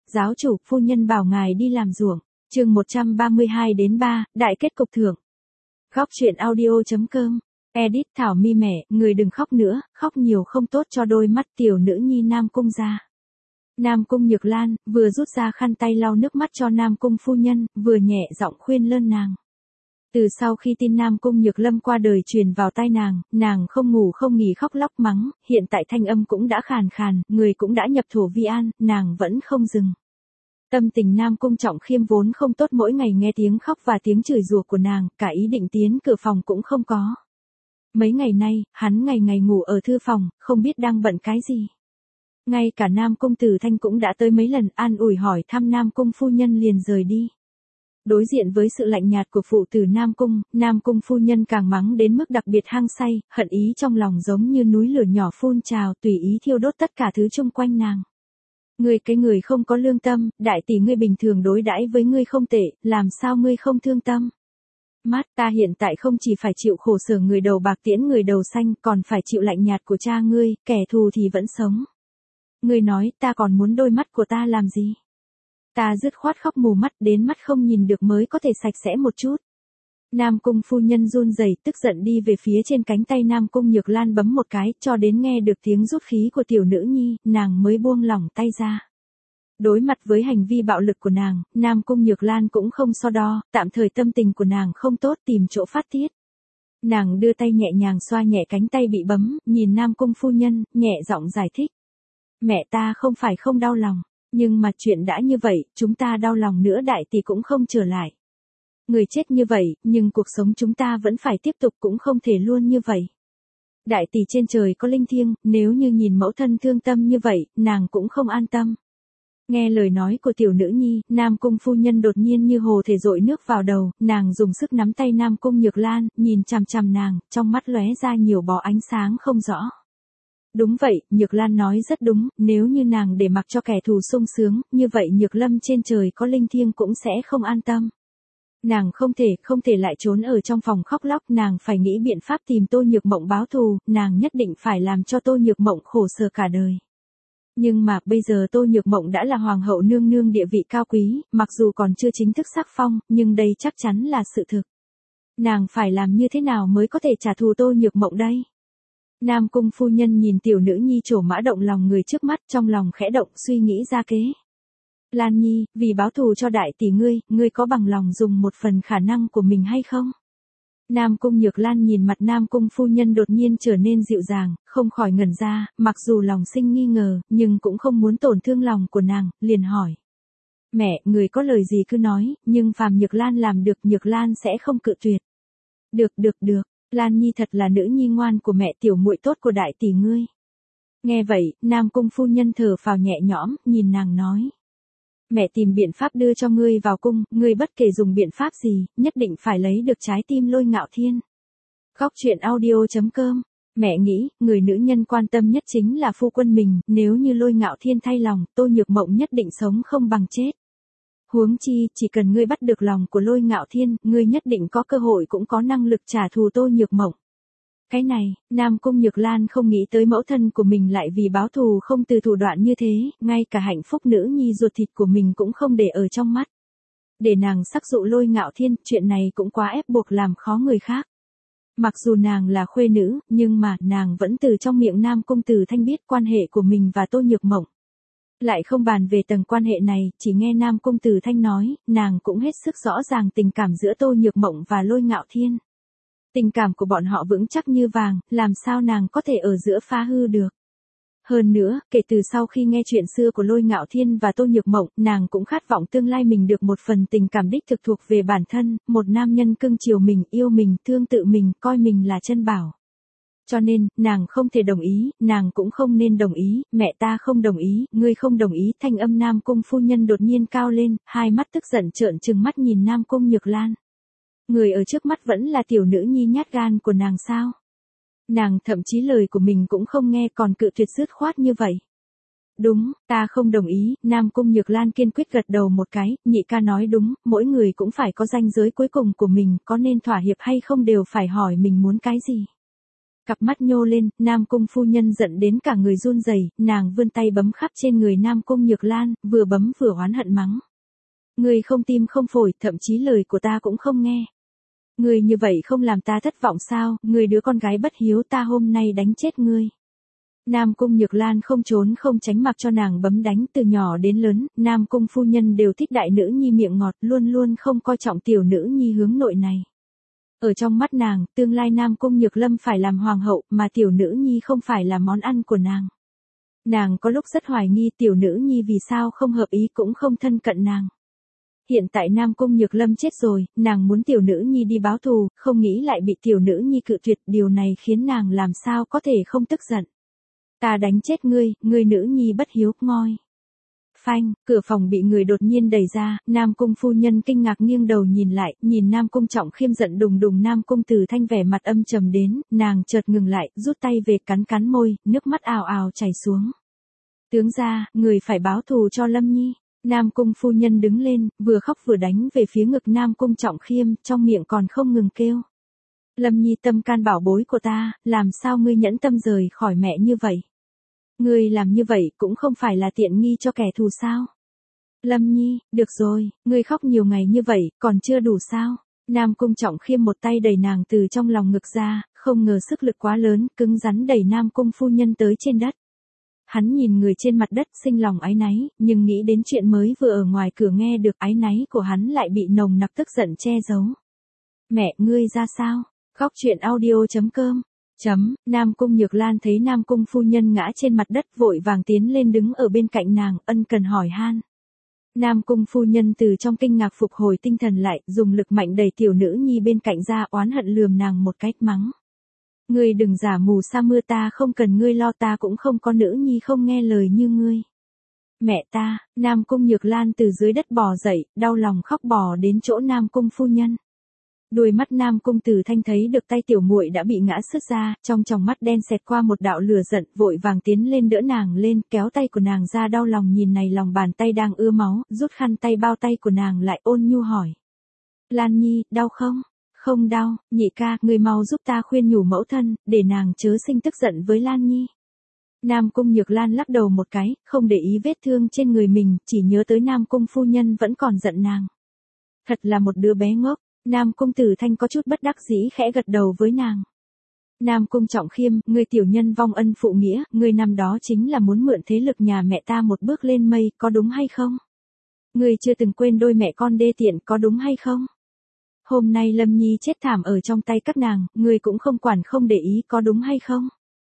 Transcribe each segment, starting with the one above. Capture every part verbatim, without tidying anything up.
giáo chủ, phu nhân bảo ngài đi làm ruộng. Chương một trăm ba mươi hai đến ba, đại kết cục thưởng. Góc truyện audio.com. Edit Thảo Mi mẹ, người đừng khóc nữa, khóc nhiều không tốt cho đôi mắt tiểu nữ nhi Nam Cung gia. Nam Cung Nhược Lan, vừa rút ra khăn tay lau nước mắt cho Nam Cung phu nhân, vừa nhẹ giọng khuyên lơn nàng. Từ sau khi tin Nam Cung Nhược Lâm qua đời truyền vào tai nàng, nàng không ngủ không nghỉ khóc lóc mắng, hiện tại thanh âm cũng đã khàn khàn, người cũng đã nhập thổ vi an, nàng vẫn không dừng. Tâm tình Nam Cung Trọng Khiêm vốn không tốt, mỗi ngày nghe tiếng khóc và tiếng chửi rủa của nàng, cả ý định tiến cửa phòng cũng không có. Mấy ngày nay, hắn ngày ngày ngủ ở thư phòng, không biết đang bận cái gì. Ngay cả Nam Cung Tử Thanh cũng đã tới mấy lần an ủi hỏi thăm Nam Cung phu nhân liền rời đi. Đối diện với sự lạnh nhạt của phụ tử Nam Cung, Nam Cung phu nhân càng mắng đến mức đặc biệt hăng say, hận ý trong lòng giống như núi lửa nhỏ phun trào tùy ý thiêu đốt tất cả thứ chung quanh nàng. Ngươi cái người không có lương tâm, đại tỷ ngươi bình thường đối đãi với ngươi không tệ, làm sao ngươi không thương tâm? Mát ta hiện tại không chỉ phải chịu khổ sở người đầu bạc tiễn người đầu xanh, còn phải chịu lạnh nhạt của cha ngươi, kẻ thù thì vẫn sống. Ngươi nói ta còn muốn đôi mắt của ta làm gì? Ta dứt khoát khóc mù mắt, đến mắt không nhìn được mới có thể sạch sẽ một chút. Nam Cung phu nhân run rẩy tức giận đi về phía trên cánh tay Nam Cung Nhược Lan bấm một cái, cho đến nghe được tiếng rút khí của tiểu nữ nhi, nàng mới buông lỏng tay ra. Đối mặt với hành vi bạo lực của nàng, Nam Cung Nhược Lan cũng không so đo, tạm thời tâm tình của nàng không tốt tìm chỗ phát tiết. Nàng đưa tay nhẹ nhàng xoa nhẹ cánh tay bị bấm, nhìn Nam Cung phu nhân, nhẹ giọng giải thích. Mẹ ta không phải không đau lòng, nhưng mà chuyện đã như vậy, chúng ta đau lòng nữa đại tỷ cũng không trở lại. Người chết như vậy, nhưng cuộc sống chúng ta vẫn phải tiếp tục, cũng không thể luôn như vậy. Đại tỷ trên trời có linh thiêng, nếu như nhìn mẫu thân thương tâm như vậy, nàng cũng không an tâm. Nghe lời nói của tiểu nữ nhi, Nam Cung phu nhân đột nhiên như hồ thể dội nước vào đầu, nàng dùng sức nắm tay Nam Cung Nhược Lan, nhìn chằm chằm nàng, trong mắt lóe ra nhiều bó ánh sáng không rõ. Đúng vậy, Nhược Lan nói rất đúng, nếu như nàng để mặc cho kẻ thù sung sướng, như vậy Nhược Lâm trên trời có linh thiêng cũng sẽ không an tâm. Nàng không thể, không thể lại trốn ở trong phòng khóc lóc, nàng phải nghĩ biện pháp tìm Tô Nhược Mộng báo thù, nàng nhất định phải làm cho Tô Nhược Mộng khổ sở cả đời. Nhưng mà, bây giờ Tô Nhược Mộng đã là hoàng hậu nương nương địa vị cao quý, mặc dù còn chưa chính thức sắc phong, nhưng đây chắc chắn là sự thực. Nàng phải làm như thế nào mới có thể trả thù Tô Nhược Mộng đây? Nam Cung phu nhân nhìn tiểu nữ nhi trổ mã động lòng người trước mắt, trong lòng khẽ động suy nghĩ ra kế. Lan Nhi, vì báo thù cho đại tỷ ngươi, ngươi có bằng lòng dùng một phần khả năng của mình hay không? Nam Cung Nhược Lan nhìn mặt Nam Cung phu nhân đột nhiên trở nên dịu dàng, không khỏi ngẩn ra, mặc dù lòng sinh nghi ngờ, nhưng cũng không muốn tổn thương lòng của nàng, liền hỏi. Mẹ, người có lời gì cứ nói, nhưng phàm Nhược Lan làm được, Nhược Lan sẽ không cự tuyệt. Được được được, Lan Nhi thật là nữ nhi ngoan của mẹ, tiểu muội tốt của đại tỷ ngươi. Nghe vậy, Nam Cung phu nhân thở phào nhẹ nhõm, nhìn nàng nói. Mẹ tìm biện pháp đưa cho ngươi vào cung, ngươi bất kể dùng biện pháp gì, nhất định phải lấy được trái tim Lôi Ngạo Thiên. Góc truyện audio.com. Mẹ nghĩ, người nữ nhân quan tâm nhất chính là phu quân mình, nếu như Lôi Ngạo Thiên thay lòng, Tô Nhược Mộng nhất định sống không bằng chết. Huống chi, chỉ cần ngươi bắt được lòng của Lôi Ngạo Thiên, ngươi nhất định có cơ hội cũng có năng lực trả thù Tô Nhược Mộng. Cái này, Nam Cung Nhược Lan không nghĩ tới mẫu thân của mình lại vì báo thù không từ thủ đoạn như thế, ngay cả hạnh phúc nữ nhi ruột thịt của mình cũng không để ở trong mắt. Để nàng sắc dụ Lôi Ngạo Thiên, chuyện này cũng quá ép buộc làm khó người khác. Mặc dù nàng là khuê nữ, nhưng mà nàng vẫn từ trong miệng Nam Cung Tử Thanh biết quan hệ của mình và Tô Nhược Mộng. Lại không bàn về tầng quan hệ này, chỉ nghe Nam Cung Tử Thanh nói, nàng cũng hết sức rõ ràng tình cảm giữa Tô Nhược Mộng và Lôi Ngạo Thiên. Tình cảm của bọn họ vững chắc như vàng, làm sao nàng có thể ở giữa phá hư được. Hơn nữa, kể từ sau khi nghe chuyện xưa của Lôi Ngạo Thiên và Tô Nhược Mộng, nàng cũng khát vọng tương lai mình được một phần tình cảm đích thực thuộc về bản thân, một nam nhân cưng chiều mình, yêu mình, thương tự mình, coi mình là chân bảo. Cho nên, nàng không thể đồng ý, nàng cũng không nên đồng ý, mẹ ta không đồng ý, ngươi không đồng ý, thanh âm Nam Cung phu nhân đột nhiên cao lên, hai mắt tức giận trợn trừng mắt nhìn Nam Cung Nhược Lan. Người ở trước mắt vẫn là tiểu nữ nhi nhát gan của nàng sao? Nàng thậm chí lời của mình cũng không nghe còn cự tuyệt dứt khoát như vậy. Đúng, ta không đồng ý, Nam Cung Nhược Lan kiên quyết gật đầu một cái, nhị ca nói đúng, mỗi người cũng phải có ranh giới cuối cùng của mình, có nên thỏa hiệp hay không đều phải hỏi mình muốn cái gì. Cặp mắt nhô lên, Nam Cung phu nhân giận đến cả người run rẩy, nàng vươn tay bấm khắp trên người Nam Cung Nhược Lan, vừa bấm vừa oán hận mắng. Ngươi không tim không phổi, thậm chí lời của ta cũng không nghe. Ngươi như vậy không làm ta thất vọng sao, ngươi đứa con gái bất hiếu, ta hôm nay đánh chết ngươi. Nam Cung Nhược Lan không trốn không tránh mặc cho nàng bấm đánh, từ nhỏ đến lớn, Nam Cung phu nhân đều thích đại nữ nhi miệng ngọt, luôn luôn không coi trọng tiểu nữ nhi hướng nội này. Ở trong mắt nàng, tương lai Nam Cung Nhược Lâm phải làm hoàng hậu, mà tiểu nữ nhi không phải là món ăn của nàng. Nàng có lúc rất hoài nghi tiểu nữ nhi vì sao không hợp ý cũng không thân cận nàng. Hiện tại Nam Cung Nhược Lâm chết rồi, nàng muốn tiểu nữ nhi đi báo thù, không nghĩ lại bị tiểu nữ nhi cự tuyệt, điều này khiến nàng làm sao có thể không tức giận. Ta đánh chết ngươi, ngươi nữ nhi bất hiếu, ngoi. Phanh, cửa phòng bị người đột nhiên đẩy ra, Nam Cung phu nhân kinh ngạc nghiêng đầu nhìn lại, nhìn Nam Cung Trọng Khiêm giận đùng đùng, Nam Cung Từ Thanh vẻ mặt âm trầm đến, nàng chợt ngừng lại, rút tay về cắn cắn môi, nước mắt ào ào chảy xuống. Tướng gia, người phải báo thù cho Lâm Nhi. Nam Cung phu nhân đứng lên, vừa khóc vừa đánh về phía ngực Nam Cung Trọng Khiêm, trong miệng còn không ngừng kêu. Lâm Nhi tâm can bảo bối của ta, làm sao ngươi nhẫn tâm rời khỏi mẹ như vậy? Ngươi làm như vậy cũng không phải là tiện nghi cho kẻ thù sao? Lâm Nhi, được rồi, ngươi khóc nhiều ngày như vậy, còn chưa đủ sao? Nam Cung Trọng Khiêm một tay đẩy nàng từ trong lòng ngực ra, không ngờ sức lực quá lớn, cứng rắn đẩy Nam Cung phu nhân tới trên đất. Hắn nhìn người trên mặt đất sinh lòng áy náy, nhưng nghĩ đến chuyện mới vừa ở ngoài cửa nghe được, áy náy của hắn lại bị nồng nặc tức giận che giấu. Mẹ, ngươi ra sao? Góc truyện audio chấm com Chấm, Nam Cung Nhược Lan thấy Nam Cung phu nhân ngã trên mặt đất vội vàng tiến lên đứng ở bên cạnh nàng, ân cần hỏi han. Nam Cung phu nhân từ trong kinh ngạc phục hồi tinh thần lại, dùng lực mạnh đẩy tiểu nữ nhi bên cạnh ra, oán hận lườm nàng một cách mắng. Ngươi đừng giả mù sa mưa, ta không cần ngươi lo, ta cũng không có nữ nhi không nghe lời như ngươi. Mẹ ta, Nam Cung Nhược Lan từ dưới đất bò dậy, đau lòng khóc bò đến chỗ Nam Cung phu nhân. Đôi mắt Nam Cung Từ Thanh thấy được tay tiểu muội đã bị ngã sứt ra, trong tròng mắt đen xẹt qua một đạo lửa giận, vội vàng tiến lên đỡ nàng lên, kéo tay của nàng ra, đau lòng nhìn này lòng bàn tay đang ưa máu, rút khăn tay bao tay của nàng lại, ôn nhu hỏi. Lan Nhi, đau không? Không đau, nhị ca, người mau giúp ta khuyên nhủ mẫu thân, để nàng chớ sinh tức giận với Lan Nhi. Nam Cung Nhược Lan lắc đầu một cái, không để ý vết thương trên người mình, chỉ nhớ tới Nam Cung phu nhân vẫn còn giận nàng. Thật là một đứa bé ngốc. Nam Cung Từ Thanh có chút bất đắc dĩ khẽ gật đầu với nàng. Nam Cung Trọng Khiêm, người tiểu nhân vong ân phụ nghĩa, người năm đó chính là muốn mượn thế lực nhà mẹ ta một bước lên mây, có đúng hay không? Người chưa từng quên đôi mẹ con đê tiện, có đúng hay không? Hôm nay Lâm Nhi chết thảm ở trong tay các nàng, người cũng không quản không để ý, có đúng hay không?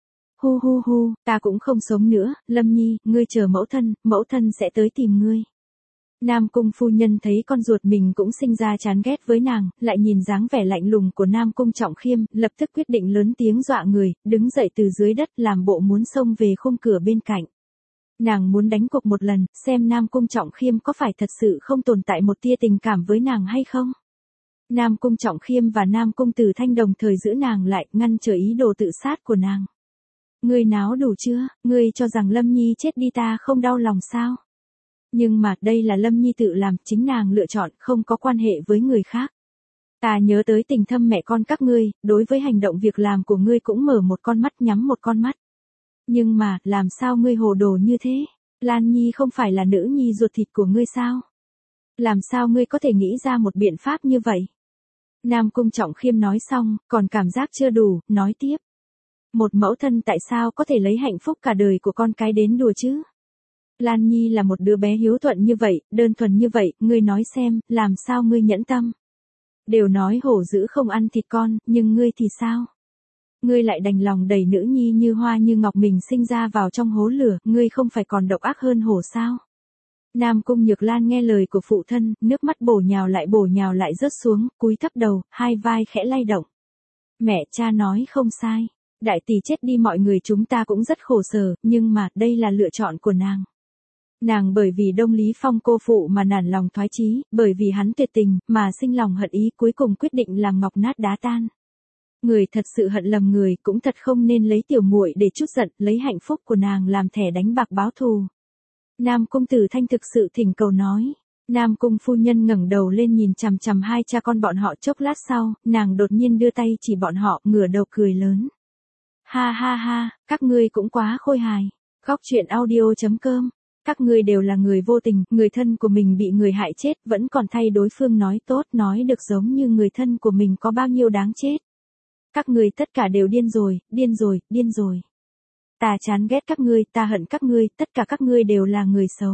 Hu hu hu, ta cũng không sống nữa, Lâm Nhi, ngươi chờ mẫu thân, mẫu thân sẽ tới tìm ngươi. Nam Cung phu nhân thấy con ruột mình cũng sinh ra chán ghét với nàng, lại nhìn dáng vẻ lạnh lùng của Nam Cung Trọng Khiêm, lập tức quyết định lớn tiếng dọa người, đứng dậy từ dưới đất làm bộ muốn xông về khung cửa bên cạnh. Nàng muốn đánh cuộc một lần, xem Nam Cung Trọng Khiêm có phải thật sự không tồn tại một tia tình cảm với nàng hay không. Nam Cung Trọng Khiêm và Nam Cung Từ Thanh đồng thời giữ nàng lại, ngăn trở ý đồ tự sát của nàng. Ngươi náo đủ chưa, ngươi cho rằng Lâm Nhi chết đi ta không đau lòng sao? Nhưng mà, đây là Lâm Nhi tự làm, chính nàng lựa chọn, không có quan hệ với người khác. Ta nhớ tới tình thâm mẹ con các ngươi, đối với hành động việc làm của ngươi cũng mở một con mắt nhắm một con mắt. Nhưng mà, làm sao ngươi hồ đồ như thế? Lan Nhi không phải là nữ nhi ruột thịt của ngươi sao? Làm sao ngươi có thể nghĩ ra một biện pháp như vậy? Nam Cung Trọng Khiêm nói xong, còn cảm giác chưa đủ, nói tiếp. Một mẫu thân tại sao có thể lấy hạnh phúc cả đời của con cái đến đùa chứ? Lan Nhi là một đứa bé hiếu thuận như vậy, đơn thuần như vậy, ngươi nói xem, làm sao ngươi nhẫn tâm? Đều nói hổ dữ không ăn thịt con, nhưng ngươi thì sao? Ngươi lại đành lòng đẩy nữ nhi như hoa như ngọc mình sinh ra vào trong hố lửa, ngươi không phải còn độc ác hơn hổ sao? Nam Cung Nhược Lan nghe lời của phụ thân, nước mắt bổ nhào lại bổ nhào lại rớt xuống, cúi thấp đầu, hai vai khẽ lay động. Mẹ, cha nói không sai. Đại tỷ chết đi mọi người chúng ta cũng rất khổ sở, nhưng mà, đây là lựa chọn của nàng. Nàng bởi vì Đông Lý Phong cô phụ mà nản lòng thoái chí, bởi vì hắn tuyệt tình, mà sinh lòng hận ý, cuối cùng quyết định làm ngọc nát đá tan. Người thật sự hận lầm người, cũng thật không nên lấy tiểu muội để trút giận, lấy hạnh phúc của nàng làm thẻ đánh bạc báo thù. Nam Cung Từ Thanh thực sự thỉnh cầu nói. Nam Cung phu nhân ngẩng đầu lên nhìn chằm chằm hai cha con bọn họ chốc lát sau, nàng đột nhiên đưa tay chỉ bọn họ, ngửa đầu cười lớn. Ha ha ha, các ngươi cũng quá khôi hài. Góc truyện audio.com. Các ngươi đều là người vô tình, người thân của mình bị người hại chết, vẫn còn thay đối phương nói tốt, nói được giống như người thân của mình có bao nhiêu đáng chết. Các ngươi tất cả đều điên rồi, điên rồi, điên rồi. Ta chán ghét các ngươi, ta hận các ngươi, tất cả các ngươi đều là người xấu.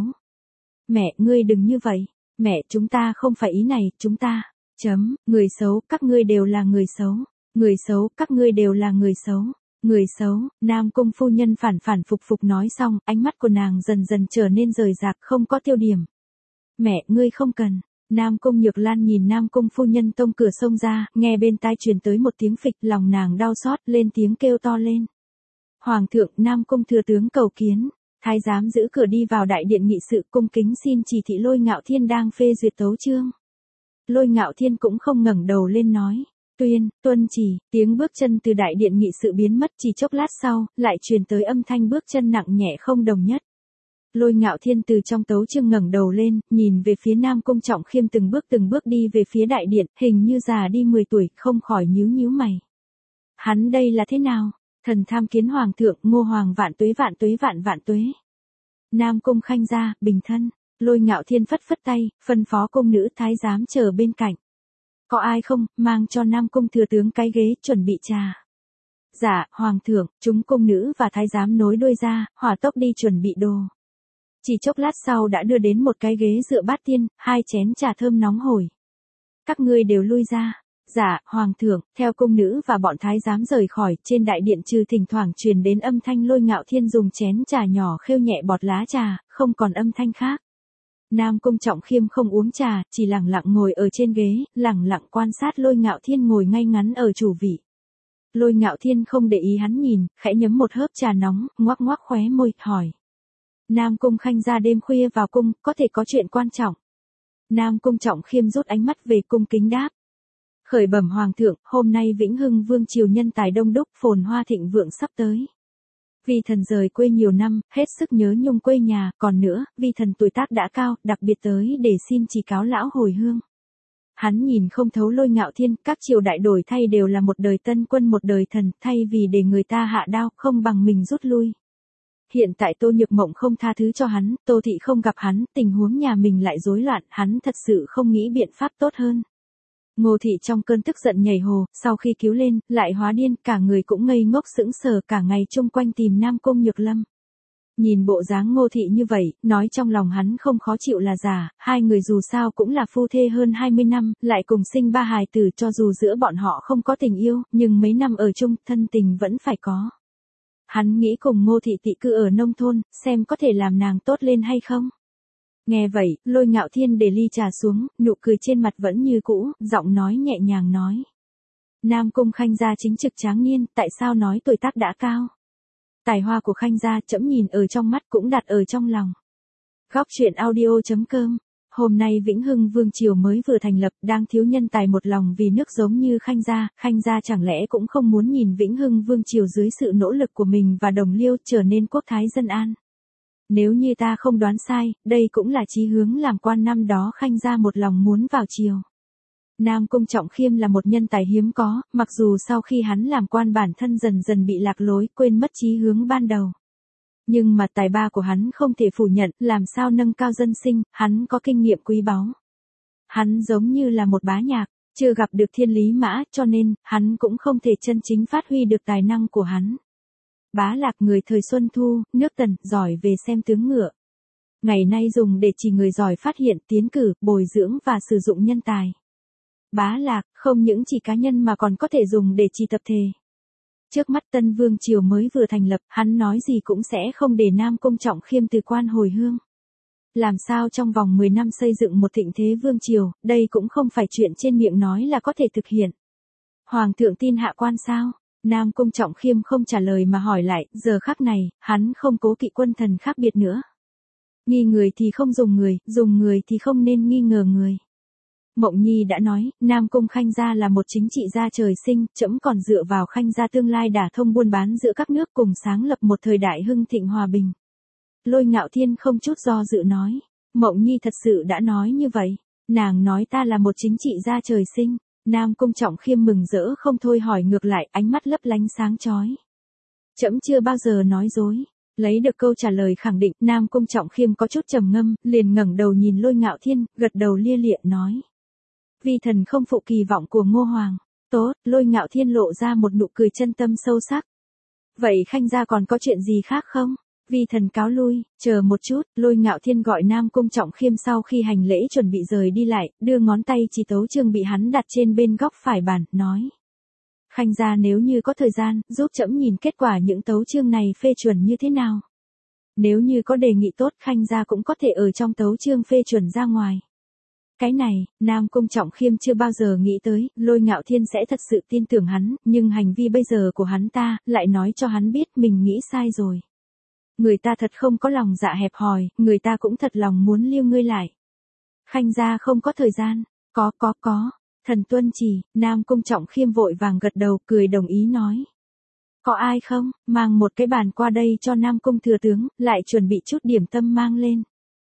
Mẹ, ngươi đừng như vậy. Mẹ, chúng ta không phải ý này, chúng ta. Chấm, người xấu, các ngươi đều là người xấu. Người xấu, các ngươi đều là người xấu. Người xấu, Nam Cung phu nhân phản phản phục phục nói xong, ánh mắt của nàng dần dần trở nên rời rạc, không có tiêu điểm. Mẹ, ngươi không cần. Nam Cung Nhược Lan nhìn Nam Cung phu nhân tông cửa xông ra, nghe bên tai truyền tới một tiếng phịch, lòng nàng đau xót, lên tiếng kêu to lên. Hoàng thượng, Nam Cung thừa tướng cầu kiến. Thái giám giữ cửa đi vào đại điện nghị sự, cung kính xin chỉ thị Lôi Ngạo Thiên đang phê duyệt tấu chương. Lôi Ngạo Thiên cũng không ngẩng đầu lên nói. Tuyên, tuân chỉ, tiếng bước chân từ đại điện nghị sự biến mất, chỉ chốc lát sau, lại truyền tới âm thanh bước chân nặng nhẹ không đồng nhất. Lôi Ngạo Thiên từ trong tấu chương ngẩng đầu lên, nhìn về phía Nam Cung Trọng Khiêm từng bước từng bước đi về phía đại điện, hình như già đi mười tuổi, không khỏi nhíu nhíu mày. Hắn đây là thế nào? Thần tham kiến hoàng thượng, Ngô hoàng vạn tuế vạn tuế vạn vạn tuế. Nam Cung khanh gia, bình thân. Lôi Ngạo Thiên phất phất tay, phân phó cung nữ thái giám chờ bên cạnh. Có ai không, mang cho Nam Cung thừa tướng cái ghế, chuẩn bị trà. Dạ, hoàng thượng, chúng cung nữ và thái giám nối đuôi ra, hỏa tốc đi chuẩn bị đồ. Chỉ chốc lát sau đã đưa đến một cái ghế dựa bát tiên, hai chén trà thơm nóng hổi. Các ngươi đều lui ra. Dạ, hoàng thượng, theo cung nữ và bọn thái giám rời khỏi, trên đại điện trừ thỉnh thoảng truyền đến âm thanh Lôi Ngạo Thiên dùng chén trà nhỏ khêu nhẹ bọt lá trà, không còn âm thanh khác. Nam Cung Trọng Khiêm không uống trà, chỉ lẳng lặng ngồi ở trên ghế, lẳng lặng quan sát Lôi Ngạo Thiên ngồi ngay ngắn ở chủ vị. Lôi Ngạo Thiên không để ý hắn nhìn, khẽ nhấm một hớp trà nóng, ngoác ngoác khóe môi, hỏi. Nam Cung khanh gia đêm khuya vào cung, có thể có chuyện quan trọng. Nam Cung Trọng Khiêm rút ánh mắt về cung kính đáp. Khởi bẩm hoàng thượng, hôm nay Vĩnh Hưng vương triều nhân tài đông đúc, phồn hoa thịnh vượng sắp tới. Vi thần rời quê nhiều năm, hết sức nhớ nhung quê nhà, còn nữa, vi thần tuổi tác đã cao, đặc biệt tới để xin chỉ cáo lão hồi hương. Hắn nhìn không thấu Lôi Ngạo Thiên, các triều đại đổi thay đều là một đời tân quân một đời thần, thay vì để người ta hạ đao, không bằng mình rút lui. Hiện tại Tô Nhược Mộng không tha thứ cho hắn, Tô Thị không gặp hắn, tình huống nhà mình lại rối loạn, hắn thật sự không nghĩ biện pháp tốt hơn. Ngô Thị trong cơn tức giận nhảy hồ, sau khi cứu lên, lại hóa điên, cả người cũng ngây ngốc sững sờ, cả ngày chung quanh tìm Nam Cung Nhược Lâm. Nhìn bộ dáng Ngô Thị như vậy, nói trong lòng hắn không khó chịu là giả, hai người dù sao cũng là phu thê hơn hai mươi năm, lại cùng sinh ba hài tử, cho dù giữa bọn họ không có tình yêu, nhưng mấy năm ở chung, thân tình vẫn phải có. Hắn nghĩ cùng Ngô Thị tị cư ở nông thôn, xem có thể làm nàng tốt lên hay không. Nghe vậy, Lôi Ngạo Thiên để ly trà xuống, nụ cười trên mặt vẫn như cũ, giọng nói nhẹ nhàng nói. Nam Cung khanh gia chính trực tráng niên, tại sao nói tuổi tác đã cao? Tài hoa của khanh gia trẫm nhìn ở trong mắt cũng đặt ở trong lòng. Góc truyện audio.com. Hôm nay Vĩnh Hưng vương triều mới vừa thành lập, đang thiếu nhân tài một lòng vì nước giống như khanh gia, khanh gia chẳng lẽ cũng không muốn nhìn Vĩnh Hưng vương triều dưới sự nỗ lực của mình và đồng liêu trở nên quốc thái dân an. Nếu như ta không đoán sai, đây cũng là chí hướng làm quan năm đó khanh gia một lòng muốn vào triều. Nam Cung Trọng Khiêm là một nhân tài hiếm có, mặc dù sau khi hắn làm quan bản thân dần dần bị lạc lối, quên mất chí hướng ban đầu. Nhưng mà tài ba của hắn không thể phủ nhận, làm sao nâng cao dân sinh, hắn có kinh nghiệm quý báu. Hắn giống như là một bá nhạc, chưa gặp được thiên lý mã, cho nên, hắn cũng không thể chân chính phát huy được tài năng của hắn. Bá Lạc người thời Xuân Thu, nước Tần, giỏi về xem tướng ngựa. Ngày nay dùng để chỉ người giỏi phát hiện, tiến cử, bồi dưỡng và sử dụng nhân tài. Bá Lạc, không những chỉ cá nhân mà còn có thể dùng để chỉ tập thể. Trước mắt Tân Vương triều mới vừa thành lập, hắn nói gì cũng sẽ không để Nam Cung Trọng Khiêm từ quan hồi hương. Làm sao trong vòng mười năm xây dựng một thịnh thế vương triều, đây cũng không phải chuyện trên miệng nói là có thể thực hiện. Hoàng thượng tin hạ quan sao? Nam Cung Trọng Khiêm không trả lời mà hỏi lại, giờ khắc này, hắn không cố kỵ quân thần khác biệt nữa. Nghi người thì không dùng người, dùng người thì không nên nghi ngờ người. Mộng Nhi đã nói, Nam Cung khanh gia là một chính trị gia trời sinh, trẫm còn dựa vào khanh gia tương lai đả thông buôn bán giữa các nước cùng sáng lập một thời đại hưng thịnh hòa bình. Lôi Ngạo Thiên không chút do dự nói, Mộng Nhi thật sự đã nói như vậy, nàng nói ta là một chính trị gia trời sinh. Nam Cung Trọng Khiêm mừng rỡ không thôi hỏi ngược lại, ánh mắt lấp lánh sáng chói. Trẫm chưa bao giờ nói dối. Lấy được câu trả lời khẳng định, Nam Cung Trọng Khiêm có chút trầm ngâm, liền ngẩng đầu nhìn Lôi Ngạo Thiên, gật đầu lia lịa nói. Vi thần không phụ kỳ vọng của Ngô Hoàng. Tốt, Lôi Ngạo Thiên lộ ra một nụ cười chân tâm sâu sắc. Vậy Khanh gia còn có chuyện gì khác không? Vi thần cáo lui, chờ một chút, Lôi Ngạo Thiên gọi Nam Cung Trọng Khiêm sau khi hành lễ chuẩn bị rời đi lại, đưa ngón tay chỉ tấu chương bị hắn đặt trên bên góc phải bàn, nói. Khanh gia nếu như có thời gian, giúp trẫm nhìn kết quả những tấu chương này phê chuẩn như thế nào. Nếu như có đề nghị tốt, Khanh gia cũng có thể ở trong tấu chương phê chuẩn ra ngoài. Cái này, Nam Cung Trọng Khiêm chưa bao giờ nghĩ tới, Lôi Ngạo Thiên sẽ thật sự tin tưởng hắn, nhưng hành vi bây giờ của hắn ta, lại nói cho hắn biết mình nghĩ sai rồi. Người ta thật không có lòng dạ hẹp hòi, người ta cũng thật lòng muốn lưu ngươi lại. Khanh gia không có thời gian, có có có, thần tuân chỉ, Nam Cung Trọng Khiêm vội vàng gật đầu, cười đồng ý nói. Có ai không, mang một cái bàn qua đây cho Nam Cung thừa tướng, lại chuẩn bị chút điểm tâm mang lên.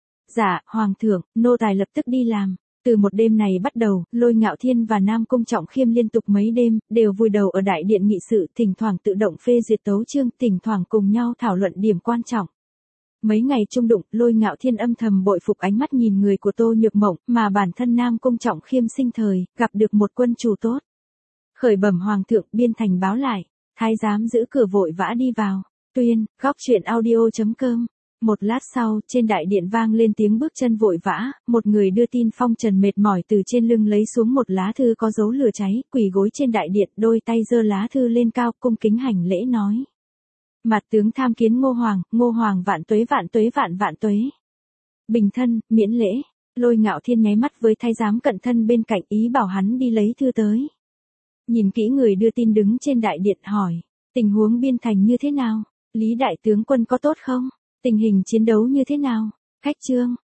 Dạ, Hoàng thượng, nô tài lập tức đi làm. Từ một đêm này bắt đầu, Lôi Ngạo Thiên và Nam Cung Trọng Khiêm liên tục mấy đêm, đều vùi đầu ở đại điện nghị sự, thỉnh thoảng tự động phê duyệt tấu chương, thỉnh thoảng cùng nhau thảo luận điểm quan trọng. Mấy ngày chung đụng, Lôi Ngạo Thiên âm thầm bội phục ánh mắt nhìn người của Tô Nhược Mộng, mà bản thân Nam Cung Trọng Khiêm sinh thời, gặp được một quân chủ tốt. Khởi bẩm Hoàng thượng, biên thành báo lại, thái giám giữ cửa vội vã đi vào. Tuyên, góc truyện audio chấm com. Một lát sau, trên đại điện vang lên tiếng bước chân vội vã, một người đưa tin phong trần mệt mỏi từ trên lưng lấy xuống một lá thư có dấu lửa cháy, quỳ gối trên đại điện, đôi tay giơ lá thư lên cao, cung kính hành lễ nói. Mặt tướng tham kiến Ngô Hoàng, Ngô Hoàng vạn tuế vạn tuế vạn vạn tuế. Bình thân, miễn lễ. Lôi Ngạo Thiên nháy mắt với thái giám cận thân bên cạnh, ý bảo hắn đi lấy thư tới. Nhìn kỹ người đưa tin đứng trên đại điện hỏi, tình huống biên thành như thế nào? Lý đại tướng quân có tốt không? Tình hình chiến đấu như thế nào? Khách trương,